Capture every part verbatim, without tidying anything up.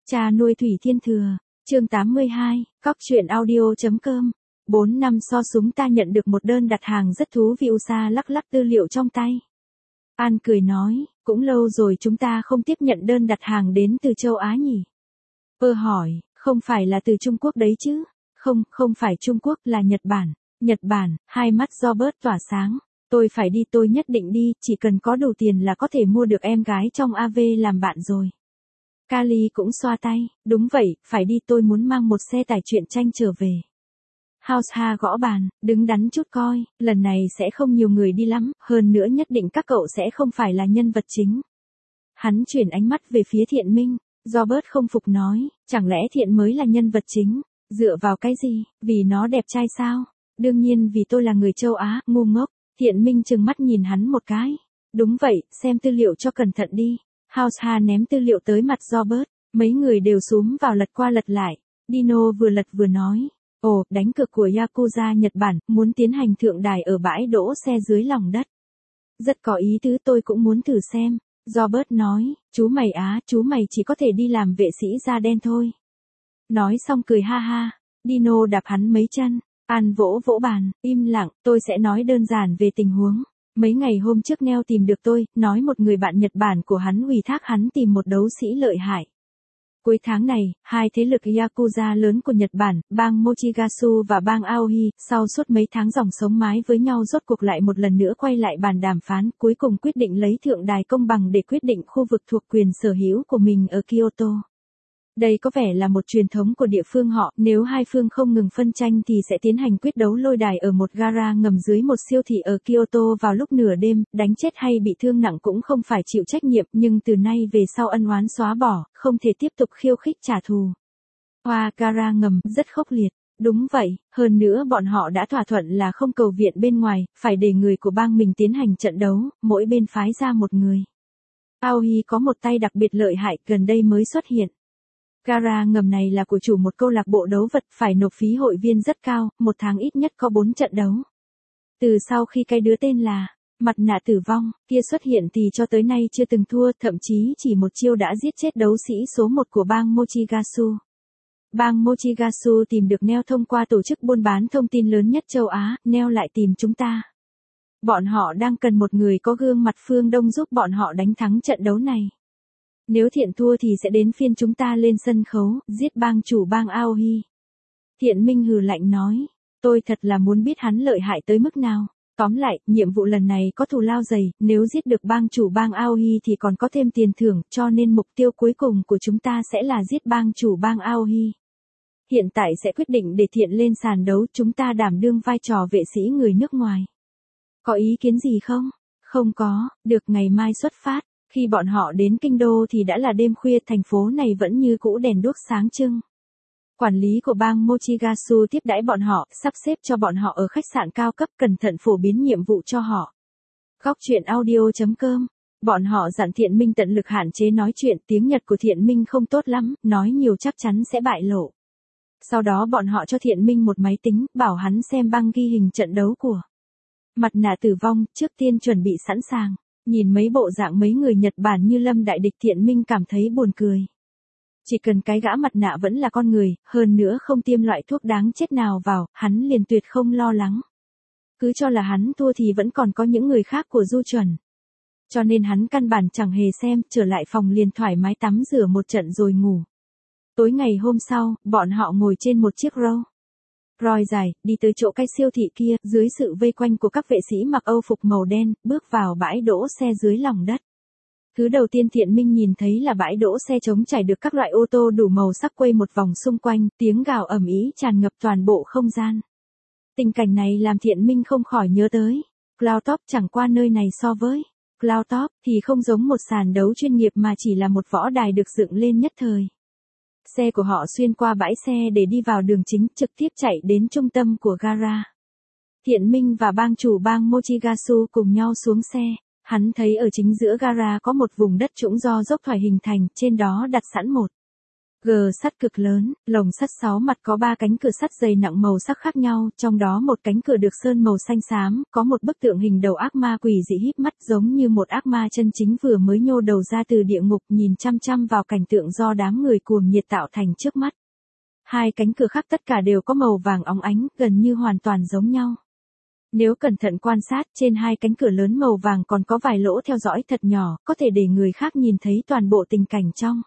Cha nuôi Thủy Thiên Thừa, chương tám mươi hai, cóc truyện audio.com. bốn năm so súng ta nhận được một đơn đặt hàng rất thú vị. Usa lắc lắc tư liệu trong tay. An cười nói, cũng lâu rồi chúng ta không tiếp nhận đơn đặt hàng đến từ châu Á nhỉ? Ơ hỏi, không phải là từ Trung Quốc đấy chứ? Không, không phải Trung Quốc, là Nhật Bản. Nhật Bản, hai mắt Robert tỏa sáng. Tôi phải đi, tôi nhất định đi, chỉ cần có đủ tiền là có thể mua được em gái trong a vê làm bạn rồi. Kali cũng xoa tay, đúng vậy, phải đi, tôi muốn mang một xe tải truyện tranh trở về. House Ha gõ bàn, đứng đắn chút coi, lần này sẽ không nhiều người đi lắm, hơn nữa nhất định các cậu sẽ không phải là nhân vật chính. Hắn chuyển ánh mắt về phía Thiện Minh, Robert không phục nói, chẳng lẽ Thiện mới là nhân vật chính, dựa vào cái gì, vì nó đẹp trai sao? Đương nhiên vì tôi là người châu Á, ngu ngốc. Thiện Minh trừng mắt nhìn hắn một cái. Đúng vậy, xem tư liệu cho cẩn thận đi. House Ha ném tư liệu tới mặt Robert, mấy người đều xúm vào lật qua lật lại. Dino vừa lật vừa nói, ồ, đánh cược của Yakuza Nhật Bản, muốn tiến hành thượng đài ở bãi đỗ xe dưới lòng đất. Rất có ý tứ, tôi cũng muốn thử xem. Robert nói, chú mày á, chú mày chỉ có thể đi làm vệ sĩ da đen thôi. Nói xong cười ha ha, Dino đạp hắn mấy chân. An vỗ vỗ bàn, im lặng, tôi sẽ nói đơn giản về tình huống. Mấy ngày hôm trước Neo tìm được tôi, nói một người bạn Nhật Bản của hắn ủy thác hắn tìm một đấu sĩ lợi hại. Cuối tháng này, hai thế lực Yakuza lớn của Nhật Bản, bang Mochigasu và bang Aohi, sau suốt mấy tháng dòng sống mái với nhau rốt cuộc lại một lần nữa quay lại bàn đàm phán, cuối cùng quyết định lấy thượng đài công bằng để quyết định khu vực thuộc quyền sở hữu của mình ở Kyoto. Đây có vẻ là một truyền thống của địa phương họ, nếu hai phương không ngừng phân tranh thì sẽ tiến hành quyết đấu lôi đài ở một gara ngầm dưới một siêu thị ở Kyoto vào lúc nửa đêm, đánh chết hay bị thương nặng cũng không phải chịu trách nhiệm, nhưng từ nay về sau ân oán xóa bỏ, không thể tiếp tục khiêu khích trả thù. Hoa gara ngầm, rất khốc liệt. Đúng vậy, hơn nữa bọn họ đã thỏa thuận là không cầu viện bên ngoài, phải để người của bang mình tiến hành trận đấu, mỗi bên phái ra một người. Aohi có một tay đặc biệt lợi hại, gần đây mới xuất hiện. Gara ngầm này là của chủ một câu lạc bộ đấu vật, phải nộp phí hội viên rất cao, một tháng ít nhất có bốn trận đấu. Từ sau khi cái đứa tên là Mặt Nạ Tử Vong kia xuất hiện thì cho tới nay chưa từng thua, thậm chí chỉ một chiêu đã giết chết đấu sĩ số một của bang Mochigasu. Bang Mochigasu tìm được Neo thông qua tổ chức buôn bán thông tin lớn nhất châu Á, Neo lại tìm chúng ta. Bọn họ đang cần một người có gương mặt phương Đông giúp bọn họ đánh thắng trận đấu này. Nếu Thiện thua thì sẽ đến phiên chúng ta lên sân khấu, giết bang chủ bang Aohi. Thiện Minh hừ lạnh nói, tôi thật là muốn biết hắn lợi hại tới mức nào. Tóm lại, nhiệm vụ lần này có thù lao dày, nếu giết được bang chủ bang Aohi thì còn có thêm tiền thưởng, cho nên mục tiêu cuối cùng của chúng ta sẽ là giết bang chủ bang Aohi. Hiện tại sẽ quyết định để Thiện lên sàn đấu, chúng ta đảm đương vai trò vệ sĩ người nước ngoài. Có ý kiến gì không? Không có, được, ngày mai xuất phát. Khi bọn họ đến kinh đô thì đã là đêm khuya, thành phố này vẫn như cũ đèn đuốc sáng trưng. Quản lý của bang Mochigasu tiếp đãi bọn họ, sắp xếp cho bọn họ ở khách sạn cao cấp, cẩn thận phổ biến nhiệm vụ cho họ. Góc truyện audio.com. Bọn họ dặn Thiện Minh tận lực hạn chế nói chuyện, tiếng Nhật của Thiện Minh không tốt lắm, nói nhiều chắc chắn sẽ bại lộ. Sau đó bọn họ cho Thiện Minh một máy tính, bảo hắn xem băng ghi hình trận đấu của Mặt Nạ Tử Vong, trước tiên chuẩn bị sẵn sàng. Nhìn mấy bộ dạng mấy người Nhật Bản như lâm đại địch, Thiện Minh cảm thấy buồn cười. Chỉ cần cái gã mặt nạ vẫn là con người, hơn nữa không tiêm loại thuốc đáng chết nào vào, hắn liền tuyệt không lo lắng. Cứ cho là hắn thua thì vẫn còn có những người khác của Du Chuẩn. Cho nên hắn căn bản chẳng hề xem, trở lại phòng liền thoải mái tắm rửa một trận rồi ngủ. Tối ngày hôm sau, bọn họ ngồi trên một chiếc Rolls Royce dài, đi tới chỗ cái siêu thị kia, dưới sự vây quanh của các vệ sĩ mặc Âu phục màu đen, bước vào bãi đỗ xe dưới lòng đất. Thứ đầu tiên Thiện Minh nhìn thấy là bãi đỗ xe trống trải được các loại ô tô đủ màu sắc quay một vòng xung quanh, tiếng gào ầm ĩ tràn ngập toàn bộ không gian. Tình cảnh này làm Thiện Minh không khỏi nhớ tới Cloud Top, chẳng qua nơi này so với Cloud Top thì không giống một sàn đấu chuyên nghiệp mà chỉ là một võ đài được dựng lên nhất thời. Xe của họ xuyên qua bãi xe để đi vào đường chính, trực tiếp chạy đến trung tâm của gara. Thiện Minh và bang chủ bang Mochigasu cùng nhau xuống xe. Hắn thấy ở chính giữa gara có một vùng đất trũng do dốc thoải hình thành, trên đó đặt sẵn một Gờ sắt cực lớn, lồng sắt sáu mặt có ba cánh cửa sắt dày nặng màu sắc khác nhau, trong đó một cánh cửa được sơn màu xanh xám, có một bức tượng hình đầu ác ma quỷ dị híp mắt giống như một ác ma chân chính vừa mới nhô đầu ra từ địa ngục nhìn chăm chăm vào cảnh tượng do đám người cuồng nhiệt tạo thành trước mắt. Hai cánh cửa khác tất cả đều có màu vàng óng ánh, gần như hoàn toàn giống nhau. Nếu cẩn thận quan sát, trên hai cánh cửa lớn màu vàng còn có vài lỗ theo dõi thật nhỏ, có thể để người khác nhìn thấy toàn bộ tình cảnh trong.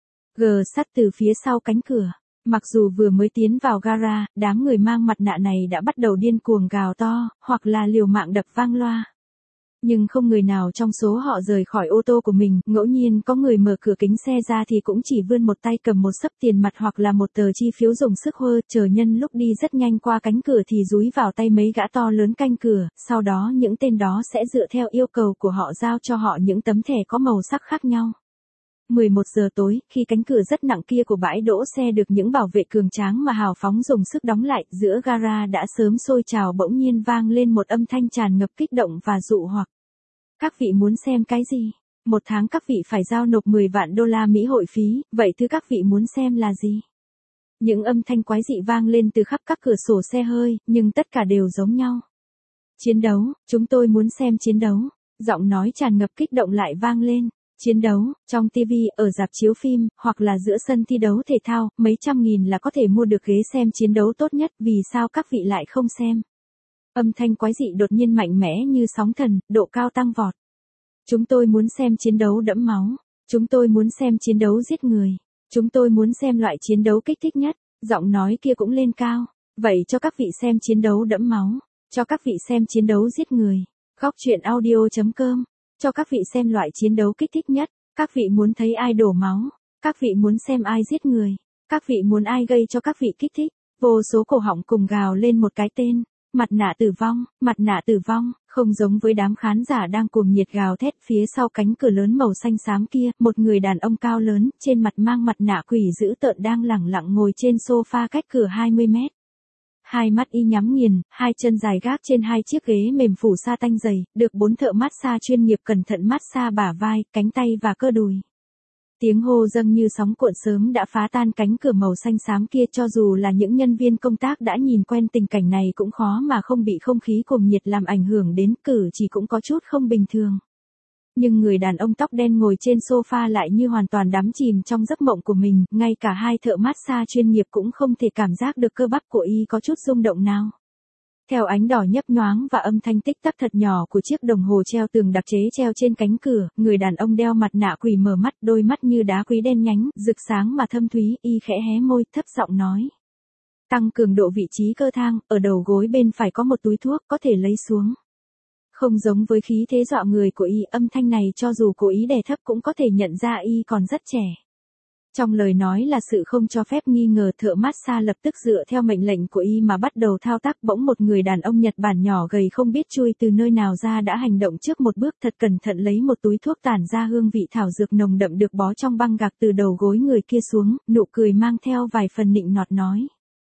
Gờ sắt từ phía sau cánh cửa. Mặc dù vừa mới tiến vào gara, đám người mang mặt nạ này đã bắt đầu điên cuồng gào to, hoặc là liều mạng đập vang loa. Nhưng không người nào trong số họ rời khỏi ô tô của mình, ngẫu nhiên có người mở cửa kính xe ra thì cũng chỉ vươn một tay cầm một xấp tiền mặt hoặc là một tờ chi phiếu dùng sức hơ, chờ nhân lúc đi rất nhanh qua cánh cửa thì dúi vào tay mấy gã to lớn canh cửa, sau đó những tên đó sẽ dựa theo yêu cầu của họ giao cho họ những tấm thẻ có màu sắc khác nhau. mười một giờ tối, khi cánh cửa rất nặng kia của bãi đỗ xe được những bảo vệ cường tráng mà hào phóng dùng sức đóng lại, giữa gara đã sớm sôi trào bỗng nhiên vang lên một âm thanh tràn ngập kích động và dụ hoặc. Các vị muốn xem cái gì? Một tháng các vị phải giao nộp mười vạn đô la Mỹ hội phí, vậy thứ các vị muốn xem là gì? Những âm thanh quái dị vang lên từ khắp các cửa sổ xe hơi, nhưng tất cả đều giống nhau. Chiến đấu, chúng tôi muốn xem chiến đấu. Giọng nói tràn ngập kích động lại vang lên. Chiến đấu, trong ti vi, ở rạp chiếu phim, hoặc là giữa sân thi đấu thể thao, mấy trăm nghìn là có thể mua được ghế xem chiến đấu tốt nhất, vì sao các vị lại không xem? Âm thanh quái dị đột nhiên mạnh mẽ như sóng thần, độ cao tăng vọt. Chúng tôi muốn xem chiến đấu đẫm máu. Chúng tôi muốn xem chiến đấu giết người. Chúng tôi muốn xem loại chiến đấu kích thích nhất. Giọng nói kia cũng lên cao. Vậy cho các vị xem chiến đấu đẫm máu. Cho các vị xem chiến đấu giết người. Góc truyện audio chấm com. Cho các vị xem loại chiến đấu kích thích nhất. Các vị muốn thấy ai đổ máu. Các vị muốn xem ai giết người. Các vị muốn ai gây cho các vị kích thích. Vô số cổ họng cùng gào lên một cái tên. Mặt nạ tử vong, mặt nạ tử vong, không giống với đám khán giả đang cuồng nhiệt gào thét phía sau cánh cửa lớn màu xanh xám kia, một người đàn ông cao lớn, trên mặt mang mặt nạ quỷ dữ tợn đang lẳng lặng ngồi trên sofa cách cửa hai mươi mét. Hai mắt y nhắm nghiền, hai chân dài gác trên hai chiếc ghế mềm phủ sa tanh dày, được bốn thợ massage chuyên nghiệp cẩn thận massage bả vai, cánh tay và cơ đùi. Tiếng hô dâng như sóng cuộn sớm đã phá tan cánh cửa màu xanh xám kia, cho dù là những nhân viên công tác đã nhìn quen tình cảnh này cũng khó mà không bị không khí cuồng nhiệt làm ảnh hưởng đến, cử chỉ cũng có chút không bình thường. Nhưng người đàn ông tóc đen ngồi trên sofa lại như hoàn toàn đắm chìm trong giấc mộng của mình, ngay cả hai thợ massage chuyên nghiệp cũng không thể cảm giác được cơ bắp của y có chút rung động nào. Theo ánh đỏ nhấp nhoáng và âm thanh tích tắc thật nhỏ của chiếc đồng hồ treo tường đặc chế treo trên cánh cửa, người đàn ông đeo mặt nạ quỷ mở mắt, đôi mắt như đá quý đen nhánh, rực sáng mà thâm thúy, y khẽ hé môi, thấp giọng nói. Tăng cường độ vị trí cơ thang, ở đầu gối bên phải có một túi thuốc, có thể lấy xuống. Không giống với khí thế dọa người của y, âm thanh này cho dù cố ý đè thấp cũng có thể nhận ra y còn rất trẻ. Trong lời nói là sự không cho phép nghi ngờ, thợ massage lập tức dựa theo mệnh lệnh của y mà bắt đầu thao tác. Bỗng một người đàn ông Nhật Bản nhỏ gầy không biết chui từ nơi nào ra đã hành động trước một bước, thật cẩn thận lấy một túi thuốc tản ra hương vị thảo dược nồng đậm được bó trong băng gạc từ đầu gối người kia xuống, nụ cười mang theo vài phần nịnh nọt nói.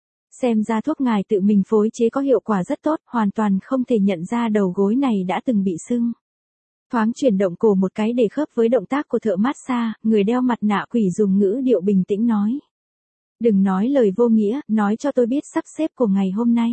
Xem ra thuốc ngài tự mình phối chế có hiệu quả rất tốt, hoàn toàn không thể nhận ra đầu gối này đã từng bị sưng. Thoáng chuyển động cổ một cái để khớp với động tác của thợ massage, người đeo mặt nạ quỷ dùng ngữ điệu bình tĩnh nói. Đừng nói lời vô nghĩa, nói cho tôi biết sắp xếp của ngày hôm nay.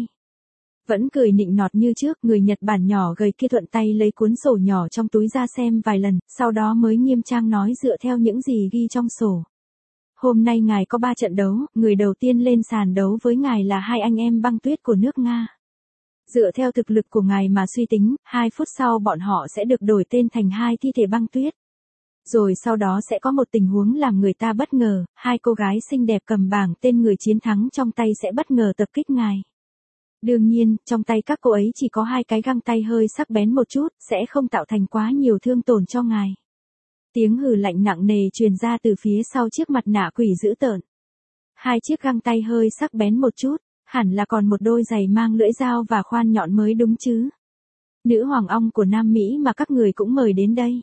Vẫn cười nịnh nọt như trước, người Nhật Bản nhỏ gầy kia thuận tay lấy cuốn sổ nhỏ trong túi ra xem vài lần, sau đó mới nghiêm trang nói dựa theo những gì ghi trong sổ. Hôm nay ngài có ba trận đấu, người đầu tiên lên sàn đấu với ngài là hai anh em băng tuyết của nước Nga. Dựa theo thực lực của ngài mà suy tính, hai phút sau bọn họ sẽ được đổi tên thành hai thi thể băng tuyết. Rồi sau đó sẽ có một tình huống làm người ta bất ngờ, hai cô gái xinh đẹp cầm bảng tên người chiến thắng trong tay sẽ bất ngờ tập kích ngài. Đương nhiên, trong tay các cô ấy chỉ có hai cái găng tay hơi sắc bén một chút, sẽ không tạo thành quá nhiều thương tổn cho ngài. Tiếng hừ lạnh nặng nề truyền ra từ phía sau chiếc mặt nạ quỷ dữ tợn. Hai chiếc găng tay hơi sắc bén một chút, hẳn là còn một đôi giày mang lưỡi dao và khoan nhọn mới đúng chứ. Nữ hoàng ong của Nam Mỹ mà các người cũng mời đến đây.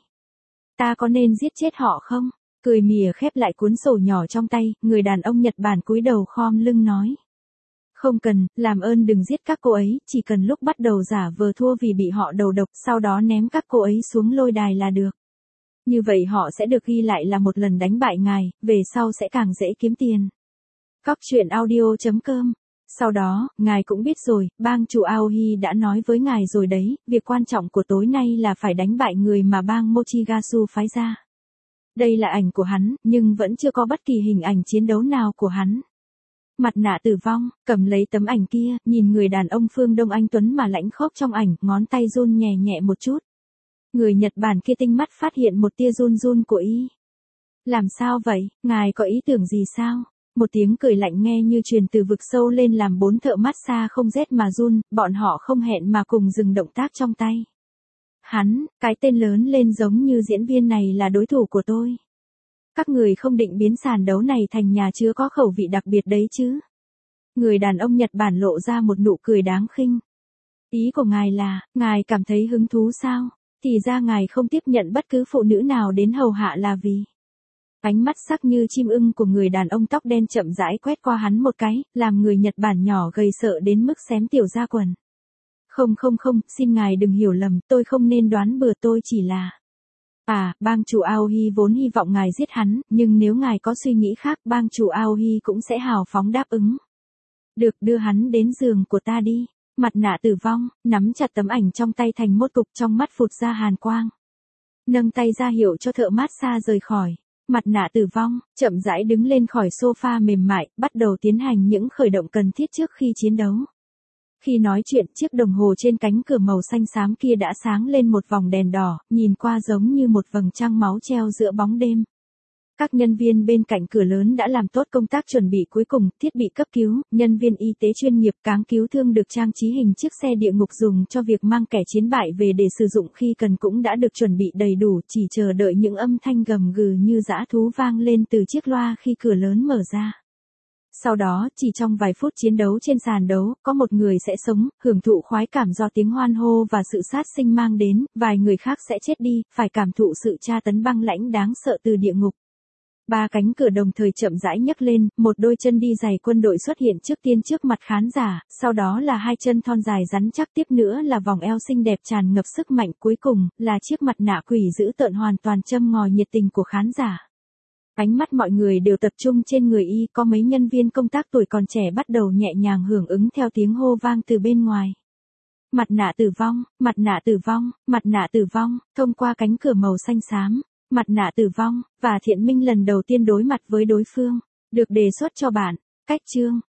Ta có nên giết chết họ không? Cười mỉa khép lại cuốn sổ nhỏ trong tay, người đàn ông Nhật Bản cúi đầu khom lưng nói. Không cần, làm ơn đừng giết các cô ấy, chỉ cần lúc bắt đầu giả vờ thua vì bị họ đầu độc, sau đó ném các cô ấy xuống lôi đài là được. Như vậy họ sẽ được ghi lại là một lần đánh bại ngài, về sau sẽ càng dễ kiếm tiền. Cóc truyện audio chấm com. Sau đó, ngài cũng biết rồi, bang chủ Aoi đã nói với ngài rồi đấy, việc quan trọng của tối nay là phải đánh bại người mà bang Mochigasu phái ra. Đây là ảnh của hắn, nhưng vẫn chưa có bất kỳ hình ảnh chiến đấu nào của hắn. Mặt nạ tử vong, cầm lấy tấm ảnh kia, nhìn người đàn ông phương Đông anh tuấn mà lãnh khốc trong ảnh, ngón tay run nhẹ nhẹ một chút. Người Nhật Bản kia tinh mắt phát hiện một tia run run của y. Làm sao vậy, ngài có ý tưởng gì sao? Một tiếng cười lạnh nghe như truyền từ vực sâu lên làm bốn thợ massage không rét mà run, bọn họ không hẹn mà cùng dừng động tác trong tay. Hắn, cái tên lớn lên giống như diễn viên này là đối thủ của tôi. Các người không định biến sàn đấu này thành nhà chứa có khẩu vị đặc biệt đấy chứ? Người đàn ông Nhật Bản lộ ra một nụ cười đáng khinh. Ý của ngài là, ngài cảm thấy hứng thú sao? Thì ra ngài không tiếp nhận bất cứ phụ nữ nào đến hầu hạ là vì... Ánh mắt sắc như chim ưng của người đàn ông tóc đen chậm rãi quét qua hắn một cái, làm người Nhật Bản nhỏ gầy sợ đến mức xém tiểu ra quần. Không không không, xin ngài đừng hiểu lầm, tôi không nên đoán bừa, tôi chỉ là... À, bang chủ Aoi vốn hy vọng ngài giết hắn, nhưng nếu ngài có suy nghĩ khác, bang chủ Aoi cũng sẽ hào phóng đáp ứng. Được, đưa hắn đến giường của ta đi. Mặt nạ tử vong, nắm chặt tấm ảnh trong tay thành một cục, trong mắt phụt ra hàn quang. Nâng tay ra hiệu cho thợ massage rời khỏi. Mặt nạ tử vong, chậm rãi đứng lên khỏi sofa mềm mại, bắt đầu tiến hành những khởi động cần thiết trước khi chiến đấu. Khi nói chuyện, chiếc đồng hồ trên cánh cửa màu xanh xám kia đã sáng lên một vòng đèn đỏ, nhìn qua giống như một vầng trăng máu treo giữa bóng đêm. Các nhân viên bên cạnh cửa lớn đã làm tốt công tác chuẩn bị cuối cùng, thiết bị cấp cứu, nhân viên y tế chuyên nghiệp cáng cứu thương được trang trí hình chiếc xe địa ngục dùng cho việc mang kẻ chiến bại về để sử dụng khi cần cũng đã được chuẩn bị đầy đủ, chỉ chờ đợi những âm thanh gầm gừ như dã thú vang lên từ chiếc loa khi cửa lớn mở ra. Sau đó, chỉ trong vài phút chiến đấu trên sàn đấu, có một người sẽ sống, hưởng thụ khoái cảm do tiếng hoan hô và sự sát sinh mang đến, vài người khác sẽ chết đi, phải cảm thụ sự tra tấn băng lãnh đáng sợ từ địa ngục. Ba cánh cửa đồng thời chậm rãi nhấc lên, một đôi chân đi giày quân đội xuất hiện trước tiên trước mặt khán giả, sau đó là hai chân thon dài rắn chắc, tiếp nữa là vòng eo xinh đẹp tràn ngập sức mạnh, cuối cùng là chiếc mặt nạ quỷ dữ tợn hoàn toàn châm ngòi nhiệt tình của khán giả. Ánh mắt mọi người đều tập trung trên người y, có mấy nhân viên công tác tuổi còn trẻ bắt đầu nhẹ nhàng hưởng ứng theo tiếng hô vang từ bên ngoài. Mặt nạ tử vong, mặt nạ tử vong, mặt nạ tử vong, thông qua cánh cửa màu xanh xám. Mặt nạ tử vong, và Thiện Minh lần đầu tiên đối mặt với đối phương, được đề xuất cho bạn. Cách chương